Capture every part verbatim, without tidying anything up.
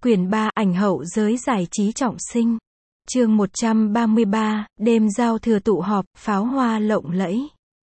Quyển ba, ảnh hậu giới giải trí trọng sinh. Chương một trăm ba mươi ba, đêm giao thừa tụ họp, pháo hoa lộng lẫy.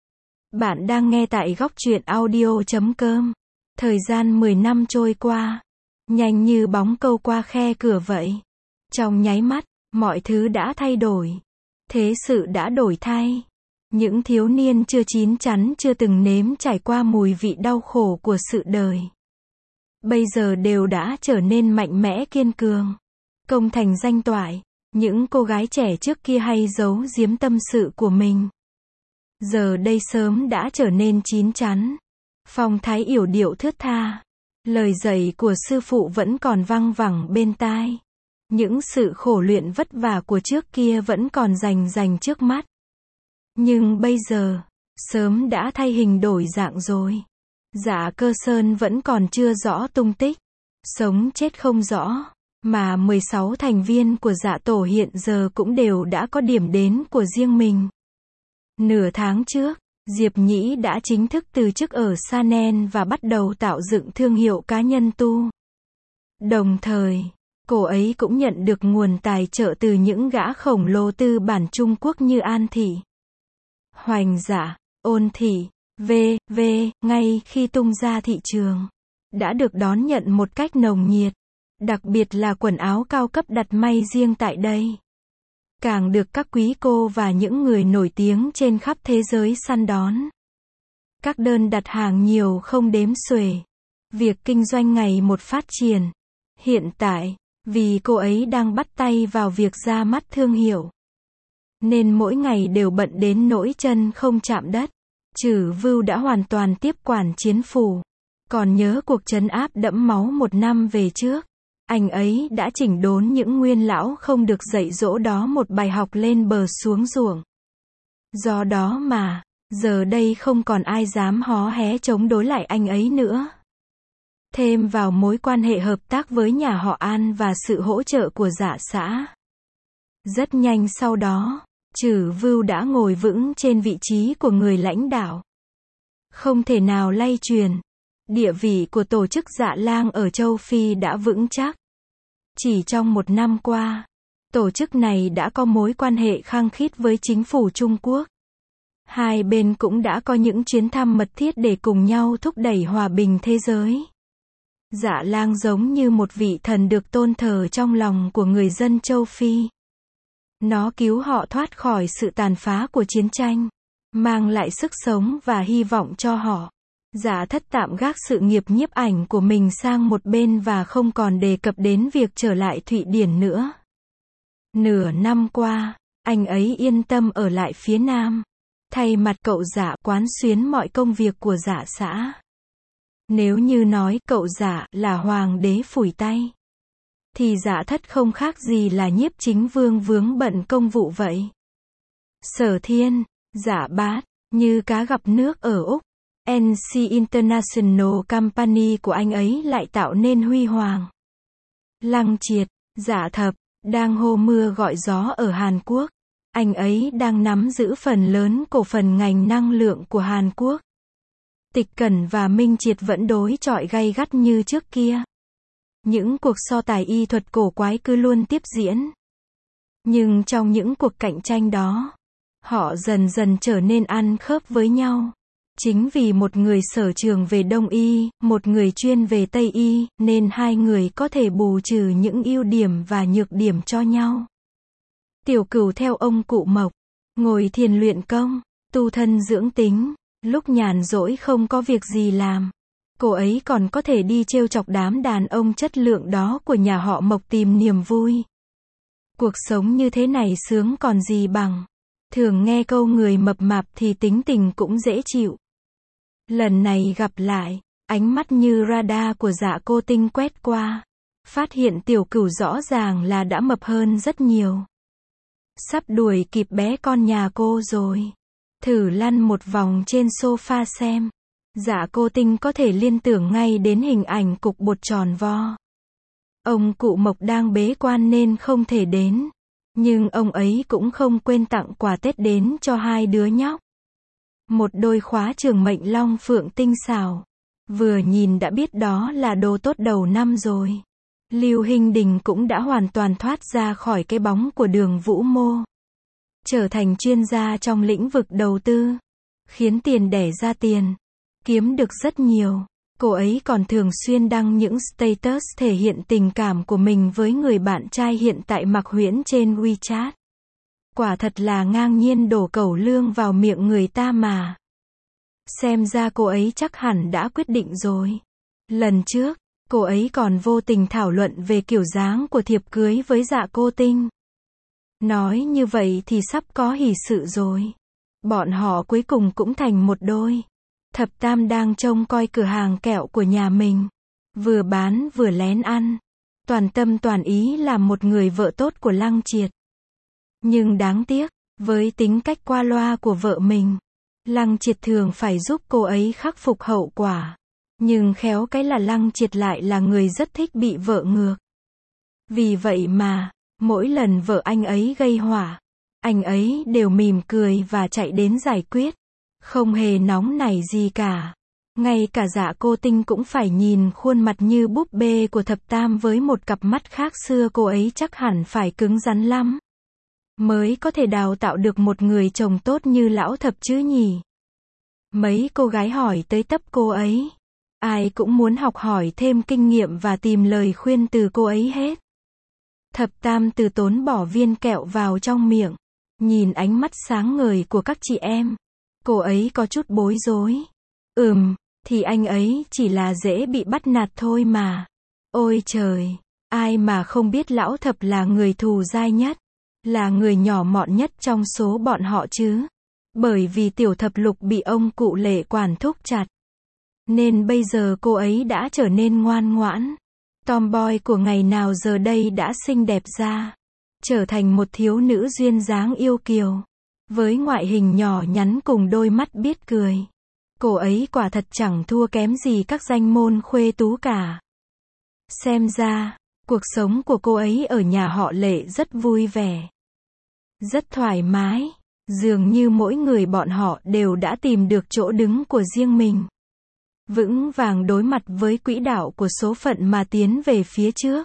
Bạn đang nghe tại góc truyện audio chấm com. Thời gian mười năm trôi qua, nhanh như bóng câu qua khe cửa vậy. Trong nháy mắt, mọi thứ đã thay đổi. Thế sự đã đổi thay. Những thiếu niên chưa chín chắn chưa từng nếm trải qua mùi vị đau khổ của sự đời, bây giờ đều đã trở nên mạnh mẽ kiên cường, công thành danh toại. Những cô gái trẻ trước kia hay giấu giếm tâm sự của mình, giờ đây sớm đã trở nên chín chắn. Phong thái yểu điệu thướt tha, lời dạy của sư phụ vẫn còn văng vẳng bên tai. Những sự khổ luyện vất vả của trước kia vẫn còn rành rành trước mắt. Nhưng bây giờ, sớm đã thay hình đổi dạng rồi. Dạ Cơ Sơn vẫn còn chưa rõ tung tích, sống chết không rõ, mà mười sáu thành viên của Dạ Tổ hiện giờ cũng đều đã có điểm đến của riêng mình. Nửa tháng trước, Diệp Nhĩ đã chính thức từ chức ở Chanel và bắt đầu tạo dựng thương hiệu cá nhân tu. Đồng thời, cô ấy cũng nhận được nguồn tài trợ từ những gã khổng lồ tư bản Trung Quốc như An Thị, Hoành Dạ, Ôn Thị, vê vê ngay khi tung ra thị trường, đã được đón nhận một cách nồng nhiệt, đặc biệt là quần áo cao cấp đặt may riêng tại đây. Càng được các quý cô và những người nổi tiếng trên khắp thế giới săn đón. Các đơn đặt hàng nhiều không đếm xuể. Việc kinh doanh ngày một phát triển. Hiện tại, vì cô ấy đang bắt tay vào việc ra mắt thương hiệu, nên mỗi ngày đều bận đến nỗi chân không chạm đất. Trử Vưu đã hoàn toàn tiếp quản chiến phủ. Còn nhớ cuộc trấn áp đẫm máu một năm về trước, anh ấy đã chỉnh đốn những nguyên lão không được dạy dỗ đó một bài học lên bờ xuống ruộng. Do đó mà, giờ đây không còn ai dám hó hé chống đối lại anh ấy nữa. Thêm vào mối quan hệ hợp tác với nhà họ An và sự hỗ trợ của Dạ xã, rất nhanh sau đó, Trử Vưu đã ngồi vững trên vị trí của người lãnh đạo, không thể nào lay truyền. Địa vị của tổ chức Dạ Lang ở châu Phi đã vững chắc. Chỉ trong một năm qua, tổ chức này đã có mối quan hệ khăng khít với chính phủ Trung Quốc. Hai bên cũng đã có những chuyến thăm mật thiết để cùng nhau thúc đẩy hòa bình thế giới. Dạ Lang giống như một vị thần được tôn thờ trong lòng của người dân châu Phi. Nó cứu họ thoát khỏi sự tàn phá của chiến tranh, mang lại sức sống và hy vọng cho họ. Dạ Thất tạm gác sự nghiệp nhiếp ảnh của mình sang một bên và không còn đề cập đến việc trở lại Thụy Điển nữa. Nửa năm qua, anh ấy yên tâm ở lại phía Nam, thay mặt cậu Dạ quán xuyến mọi công việc của Dạ xã. Nếu như nói cậu Dạ là hoàng đế phủi tay, thì Dạ Thất không khác gì là nhiếp chính vương vướng bận công vụ vậy. Sở Thiên, Dạ Bát, như cá gặp nước ở Úc, en xê International Company của anh ấy lại tạo nên huy hoàng. Lăng Triệt, Dạ Thập, đang hô mưa gọi gió ở Hàn Quốc. Anh ấy đang nắm giữ phần lớn cổ phần ngành năng lượng của Hàn Quốc. Tịch Cẩn và Minh Triệt vẫn đối chọi gay gắt như trước kia. Những cuộc so tài y thuật cổ quái cứ luôn tiếp diễn. Nhưng trong những cuộc cạnh tranh đó, họ dần dần trở nên ăn khớp với nhau. Chính vì một người sở trường về Đông y, một người chuyên về Tây y, nên hai người có thể bù trừ những ưu điểm và nhược điểm cho nhau. Tiểu Cửu theo ông cụ Mộc, ngồi thiền luyện công, tu thân dưỡng tính, lúc nhàn rỗi không có việc gì làm, cô ấy còn có thể đi trêu chọc đám đàn ông chất lượng đó của nhà họ Mộc tìm niềm vui. Cuộc sống như thế này sướng còn gì bằng. Thường nghe câu người mập mạp thì tính tình cũng dễ chịu. Lần này gặp lại, ánh mắt như radar của Dạ Cô Tinh quét qua, phát hiện Tiểu Cửu rõ ràng là đã mập hơn rất nhiều. Sắp đuổi kịp bé con nhà cô rồi. Thử lăn một vòng trên sofa xem. Dạ Cô Tinh có thể liên tưởng ngay đến hình ảnh cục bột tròn vo. Ông cụ Mộc đang bế quan nên không thể đến, nhưng ông ấy cũng không quên tặng quà Tết đến cho hai đứa nhóc. Một đôi khóa trường mệnh long phượng tinh xảo. Vừa nhìn đã biết đó là đồ tốt đầu năm rồi. Lưu Hinh Đình cũng đã hoàn toàn thoát ra khỏi cái bóng của Đường Vũ Mô. Trở thành chuyên gia trong lĩnh vực đầu tư. Khiến tiền đẻ ra tiền. Kiếm được rất nhiều. Cô ấy còn thường xuyên đăng những status thể hiện tình cảm của mình với người bạn trai hiện tại Mạc Huyễn trên WeChat. Quả thật là ngang nhiên đổ cẩu lương vào miệng người ta mà. Xem ra cô ấy chắc hẳn đã quyết định rồi. Lần trước, cô ấy còn vô tình thảo luận về kiểu dáng của thiệp cưới với Dạ Cô Tinh. Nói như vậy thì sắp có hỷ sự rồi. Bọn họ cuối cùng cũng thành một đôi. Thập Tam đang trông coi cửa hàng kẹo của nhà mình. Vừa bán vừa lén ăn. Toàn tâm toàn ý làm một người vợ tốt của Lăng Triệt. Nhưng đáng tiếc, với tính cách qua loa của vợ mình, Lăng Triệt thường phải giúp cô ấy khắc phục hậu quả. Nhưng khéo cái là Lăng Triệt lại là người rất thích bị vợ ngược. Vì vậy mà, mỗi lần vợ anh ấy gây họa, anh ấy đều mỉm cười và chạy đến giải quyết. Không hề nóng nảy gì cả. Ngay cả Dạ Cô Tinh cũng phải nhìn khuôn mặt như búp bê của Thập Tam với một cặp mắt khác xưa, cô ấy chắc hẳn phải cứng rắn lắm. Mới có thể đào tạo được một người chồng tốt như lão Thập chứ nhỉ. Mấy cô gái hỏi tới tấp cô ấy. Ai cũng muốn học hỏi thêm kinh nghiệm và tìm lời khuyên từ cô ấy hết. Thập Tam từ tốn bỏ viên kẹo vào trong miệng. Nhìn ánh mắt sáng ngời của các chị em. Cô ấy có chút bối rối. Ừm, thì anh ấy chỉ là dễ bị bắt nạt thôi mà. Ôi trời, ai mà không biết lão Thập là người thù dai nhất. Là người nhỏ mọn nhất trong số bọn họ chứ. Bởi vì tiểu thập lục bị ông cụ Lệ quản thúc chặt. Nên bây giờ cô ấy đã trở nên ngoan ngoãn. Tomboy của ngày nào giờ đây đã xinh đẹp ra. Trở thành một thiếu nữ duyên dáng yêu kiều. Với ngoại hình nhỏ nhắn cùng đôi mắt biết cười. Cô ấy quả thật chẳng thua kém gì các danh môn khuê tú cả. Xem ra, cuộc sống của cô ấy ở nhà họ Lệ rất vui vẻ. Rất thoải mái. Dường như mỗi người bọn họ đều đã tìm được chỗ đứng của riêng mình. Vững vàng đối mặt với quỹ đạo của số phận mà tiến về phía trước.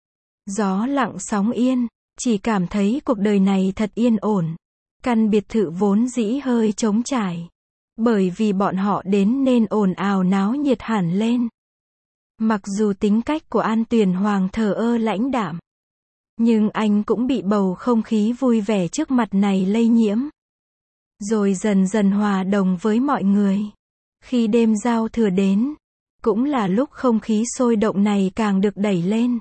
Gió lặng sóng yên, chỉ cảm thấy cuộc đời này thật yên ổn. Căn biệt thự vốn dĩ hơi trống trải. Bởi vì bọn họ đến nên ồn ào náo nhiệt hẳn lên. Mặc dù tính cách của An Tuyền Hoàng thờ ơ lãnh đạm. Nhưng anh cũng bị bầu không khí vui vẻ trước mặt này lây nhiễm. Rồi dần dần hòa đồng với mọi người. Khi đêm giao thừa đến, cũng là lúc không khí sôi động này càng được đẩy lên.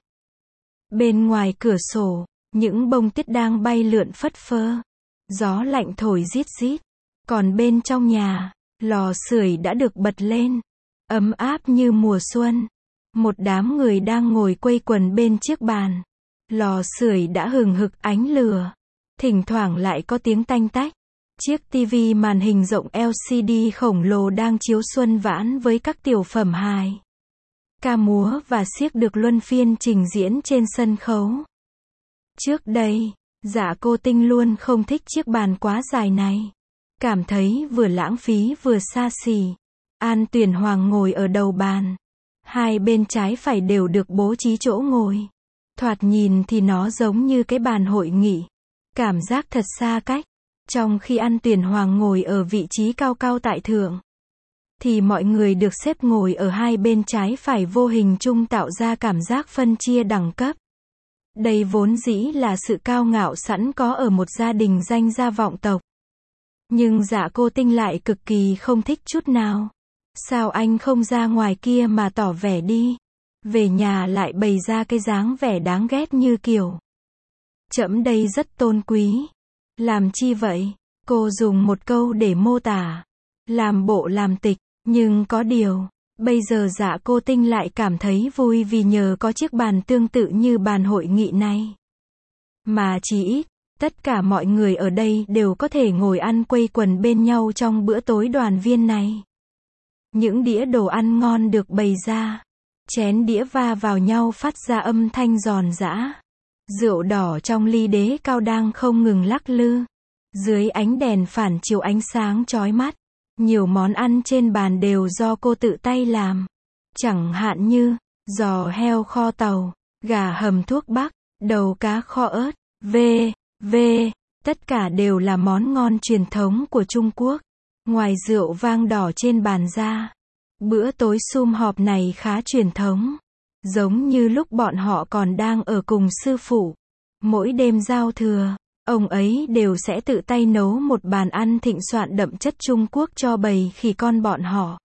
Bên ngoài cửa sổ, những bông tuyết đang bay lượn phất phơ. Gió lạnh thổi rít rít. Còn bên trong nhà, lò sưởi đã được bật lên. Ấm áp như mùa xuân. Một đám người đang ngồi quây quần bên chiếc bàn. Lò sưởi đã hừng hực ánh lửa. Thỉnh thoảng lại có tiếng tanh tách. Chiếc tivi màn hình rộng lờ xê đê khổng lồ đang chiếu xuân vãn với các tiểu phẩm hài. Ca múa và xiếc được luân phiên trình diễn trên sân khấu. Trước đây, Dạ Cô Tinh luôn không thích chiếc bàn quá dài này. Cảm thấy vừa lãng phí vừa xa xỉ. An Tuyền Hoàng ngồi ở đầu bàn. Hai bên trái phải đều được bố trí chỗ ngồi. Thoạt nhìn thì nó giống như cái bàn hội nghị. Cảm giác thật xa cách. Trong khi An Tuyền Hoàng ngồi ở vị trí cao cao tại thượng, thì mọi người được xếp ngồi ở hai bên trái phải vô hình chung tạo ra cảm giác phân chia đẳng cấp. Đây vốn dĩ là sự cao ngạo sẵn có ở một gia đình danh gia vọng tộc. Nhưng Dạ Cô Tinh lại cực kỳ không thích chút nào. Sao anh không ra ngoài kia mà tỏ vẻ đi? Về nhà lại bày ra cái dáng vẻ đáng ghét như kiểu. Trẫm đây rất tôn quý. Làm chi vậy? Cô dùng một câu để mô tả. Làm bộ làm tịch. Nhưng có điều, bây giờ Dạ Cô Tinh lại cảm thấy vui vì nhờ có chiếc bàn tương tự như bàn hội nghị này. Mà chỉ ít, tất cả mọi người ở đây đều có thể ngồi ăn quây quần bên nhau trong bữa tối đoàn viên này. Những đĩa đồ ăn ngon được bày ra. Chén đĩa va vào nhau phát ra âm thanh giòn giã. Rượu đỏ trong ly đế cao đang không ngừng lắc lư. Dưới ánh đèn phản chiếu ánh sáng chói mắt. Nhiều món ăn trên bàn đều do cô tự tay làm. Chẳng hạn như, giò heo kho tàu, gà hầm thuốc bắc, đầu cá kho ớt, v, v, tất cả đều là món ngon truyền thống của Trung Quốc. Ngoài rượu vang đỏ trên bàn ra, bữa tối sum họp này khá truyền thống. Giống như lúc bọn họ còn đang ở cùng sư phụ. Mỗi đêm giao thừa, ông ấy đều sẽ tự tay nấu một bàn ăn thịnh soạn đậm chất Trung Quốc cho bầy khỉ con bọn họ.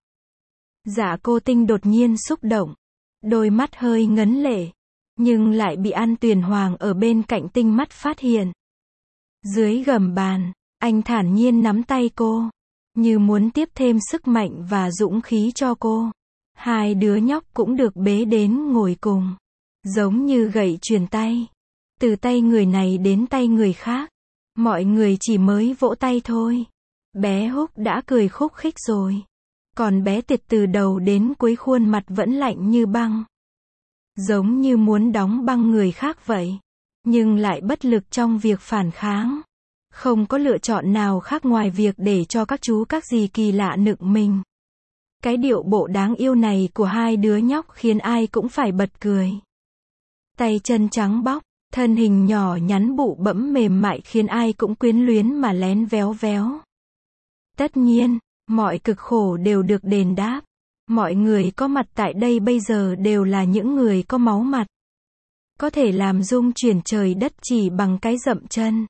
Dạ Cô Tinh đột nhiên xúc động, đôi mắt hơi ngấn lệ, nhưng lại bị An Tuyền Hoàng ở bên cạnh tinh mắt phát hiện. Dưới gầm bàn, anh thản nhiên nắm tay cô, như muốn tiếp thêm sức mạnh và dũng khí cho cô. Hai đứa nhóc cũng được bế đến ngồi cùng, giống như gậy truyền tay, từ tay người này đến tay người khác. Mọi người chỉ mới vỗ tay thôi, bé Húc đã cười khúc khích rồi. Còn bé Tiệt từ đầu đến cuối khuôn mặt vẫn lạnh như băng, giống như muốn đóng băng người khác vậy, nhưng lại bất lực trong việc phản kháng. Không có lựa chọn nào khác ngoài việc để cho các chú các dì kỳ lạ nựng mình. Cái điệu bộ đáng yêu này của hai đứa nhóc khiến ai cũng phải bật cười. Tay chân trắng bóc, thân hình nhỏ nhắn bụ bẫm mềm mại khiến ai cũng quyến luyến mà lén véo véo. Tất nhiên, mọi cực khổ đều được đền đáp. Mọi người có mặt tại đây bây giờ đều là những người có máu mặt, có thể làm rung chuyển trời đất chỉ bằng cái dậm chân.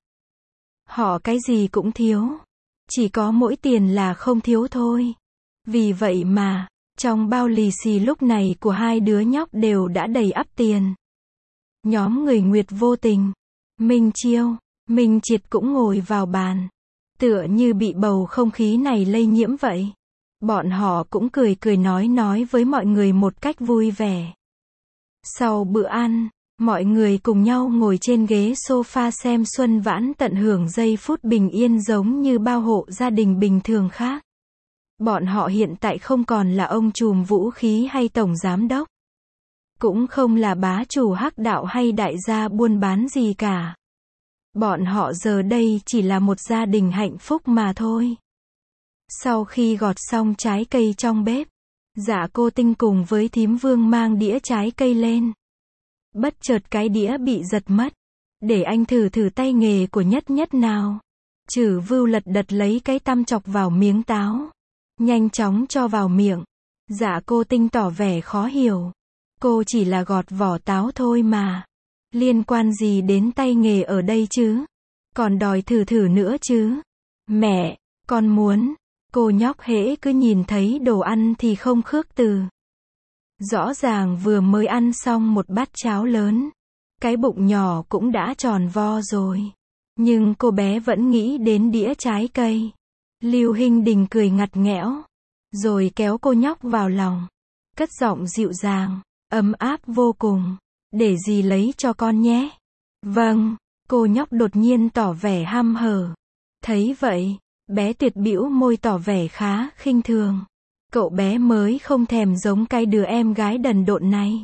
Họ cái gì cũng thiếu, chỉ có mỗi tiền là không thiếu thôi. Vì vậy mà, trong bao lì xì lúc này của hai đứa nhóc đều đã đầy ắp tiền. Nhóm người Nguyệt Vô Tình, Minh Chiêu, Minh Triệt cũng ngồi vào bàn, tựa như bị bầu không khí này lây nhiễm vậy. Bọn họ cũng cười cười nói nói với mọi người một cách vui vẻ. Sau bữa ăn, mọi người cùng nhau ngồi trên ghế sofa xem Xuân Vãn, tận hưởng giây phút bình yên giống như bao hộ gia đình bình thường khác. Bọn họ hiện tại không còn là ông trùm vũ khí hay tổng giám đốc, cũng không là bá chủ hắc đạo hay đại gia buôn bán gì cả. Bọn họ giờ đây chỉ là một gia đình hạnh phúc mà thôi. Sau khi gọt xong trái cây trong bếp, Dạ Cô Tinh cùng với thím Vương mang đĩa trái cây lên. Bất chợt cái đĩa bị giật mất. Để anh thử thử tay nghề của Nhất Nhất nào. Chử Vưu lật đật lấy cái tăm chọc vào miếng táo, nhanh chóng cho vào miệng. Dạ Cô Tinh tỏ vẻ khó hiểu. Cô chỉ là gọt vỏ táo thôi mà. Liên quan gì đến tay nghề ở đây chứ? Còn đòi thử thử nữa chứ? Mẹ, con muốn. Cô nhóc hễ cứ nhìn thấy đồ ăn thì không khước từ. Rõ ràng vừa mới ăn xong một bát cháo lớn, cái bụng nhỏ cũng đã tròn vo rồi. Nhưng cô bé vẫn nghĩ đến đĩa trái cây. Lưu Hinh Đình cười ngặt nghẽo, rồi kéo cô nhóc vào lòng, cất giọng dịu dàng, ấm áp vô cùng. Để dì lấy cho con nhé. Vâng, cô nhóc đột nhiên tỏ vẻ hăm hở. Thấy vậy, bé Tuyệt bĩu môi tỏ vẻ khá khinh thường. Cậu bé mới không thèm giống cái đứa em gái đần độn này.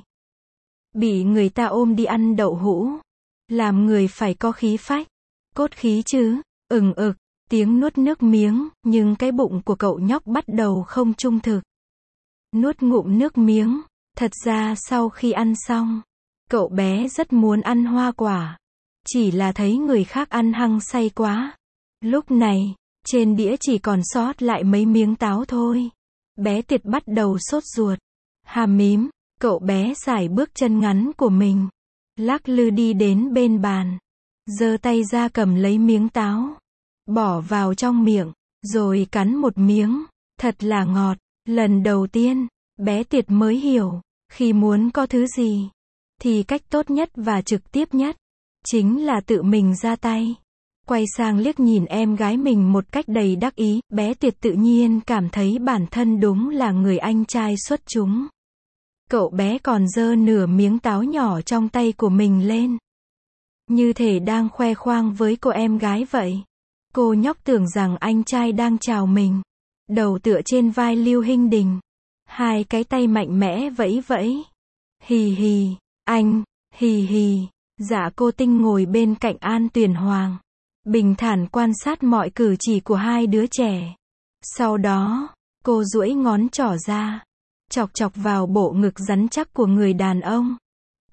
Bị người ta ôm đi ăn đậu hũ, làm người phải có khí phách, cốt khí chứ. Ừng ực, tiếng nuốt nước miếng, nhưng cái bụng của cậu nhóc bắt đầu không trung thực. Nuốt ngụm nước miếng, thật ra sau khi ăn xong, cậu bé rất muốn ăn hoa quả. Chỉ là thấy người khác ăn hăng say quá. Lúc này, trên đĩa chỉ còn sót lại mấy miếng táo thôi. Bé Tiệt bắt đầu sốt ruột. Hàm mím, cậu bé sải bước chân ngắn của mình, lắc lư đi đến bên bàn, giơ tay ra cầm lấy miếng táo, bỏ vào trong miệng, rồi cắn một miếng. Thật là ngọt. Lần đầu tiên, bé Tiệt mới hiểu, khi muốn có thứ gì, thì cách tốt nhất và trực tiếp nhất, chính là tự mình ra tay. Quay sang liếc nhìn em gái mình một cách đầy đắc ý, bé Tiệt tự nhiên cảm thấy bản thân đúng là người anh trai xuất chúng. Cậu bé còn giơ nửa miếng táo nhỏ trong tay của mình lên, như thể đang khoe khoang với cô em gái vậy. Cô nhóc tưởng rằng anh trai đang chào mình, đầu tựa trên vai Lưu Hinh Đình, hai cái tay mạnh mẽ vẫy vẫy. Hì hì, anh, hì hì. Dạ Cô Tinh ngồi bên cạnh An Tuyền Hoàng, bình thản quan sát mọi cử chỉ của hai đứa trẻ. Sau đó, cô duỗi ngón trỏ ra, chọc chọc vào bộ ngực rắn chắc của người đàn ông.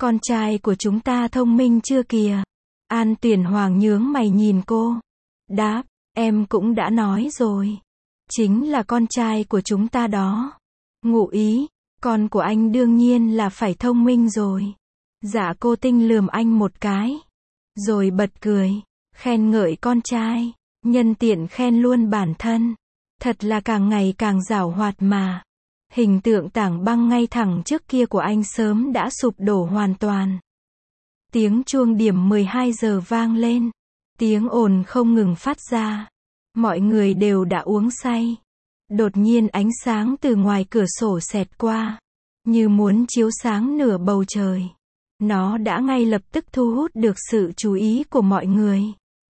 Con trai của chúng ta thông minh chưa kìa? An Tuyển Hoàng nhướng mày nhìn cô. Đáp, em cũng đã nói rồi. Chính là con trai của chúng ta đó. Ngụ ý, con của anh đương nhiên là phải thông minh rồi. Dạ Cô Tinh lườm anh một cái. Rồi bật cười, khen ngợi con trai, nhân tiện khen luôn bản thân. Thật là càng ngày càng giảo hoạt mà. Hình tượng tảng băng ngay thẳng trước kia của anh sớm đã sụp đổ hoàn toàn. Tiếng chuông điểm mười hai giờ vang lên. Tiếng ồn không ngừng phát ra. Mọi người đều đã uống say. Đột nhiên ánh sáng từ ngoài cửa sổ xẹt qua, như muốn chiếu sáng nửa bầu trời. Nó đã ngay lập tức thu hút được sự chú ý của mọi người.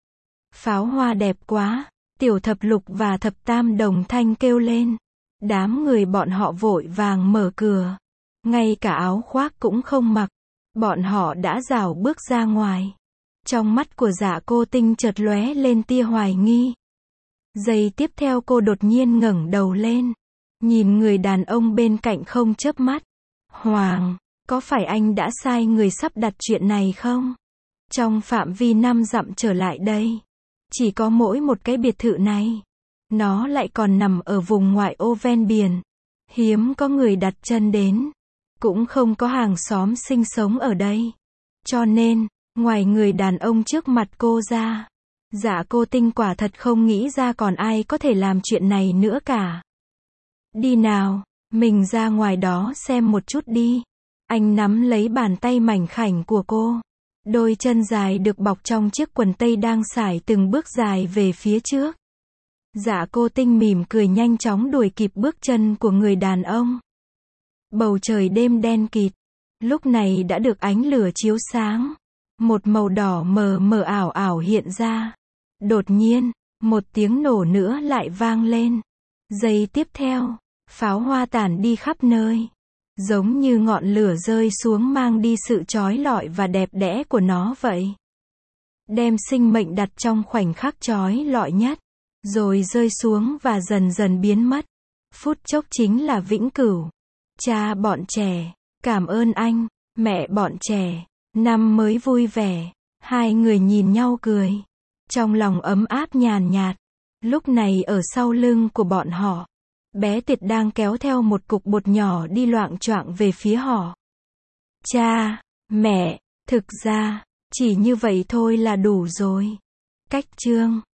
Pháo hoa đẹp quá, Tiểu Thập Lục và Thập Tam đồng thanh kêu lên. Đám người bọn họ vội vàng mở cửa. Ngay cả áo khoác cũng không mặc. Bọn họ đã rảo bước ra ngoài. Trong mắt của Dạ Cô Tinh chợt lóe lên tia hoài nghi. Giây tiếp theo cô đột nhiên ngẩng đầu lên. Nhìn người đàn ông bên cạnh không chớp mắt. Hoàng, có phải anh đã sai người sắp đặt chuyện này không? Trong phạm vi năm dặm trở lại đây, chỉ có mỗi một cái biệt thự này. Nó lại còn nằm ở vùng ngoại ô ven biển. Hiếm có người đặt chân đến. Cũng không có hàng xóm sinh sống ở đây. Cho nên, ngoài người đàn ông trước mặt cô ra, Dạ Cô Tinh quả thật không nghĩ ra còn ai có thể làm chuyện này nữa cả. Đi nào, mình ra ngoài đó xem một chút đi. Anh nắm lấy bàn tay mảnh khảnh của cô. Đôi chân dài được bọc trong chiếc quần tây đang sải từng bước dài về phía trước. Dạ Cô Tinh mỉm cười nhanh chóng đuổi kịp bước chân của người đàn ông. Bầu trời đêm đen kịt, lúc này đã được ánh lửa chiếu sáng. Một màu đỏ mờ mờ ảo ảo hiện ra. Đột nhiên, một tiếng nổ nữa lại vang lên. Giây tiếp theo, pháo hoa tản đi khắp nơi. Giống như ngọn lửa rơi xuống mang đi sự chói lọi và đẹp đẽ của nó vậy. Đem sinh mệnh đặt trong khoảnh khắc chói lọi nhất. Rồi rơi xuống và dần dần biến mất. Phút chốc chính là vĩnh cửu. Cha bọn trẻ, cảm ơn anh. Mẹ bọn trẻ, năm mới vui vẻ. Hai người nhìn nhau cười. Trong lòng ấm áp nhàn nhạt. Lúc này ở sau lưng của bọn họ, bé Tiệt đang kéo theo một cục bột nhỏ đi loạng choạng về phía họ. Cha, mẹ, thực ra, chỉ như vậy thôi là đủ rồi. Cách chương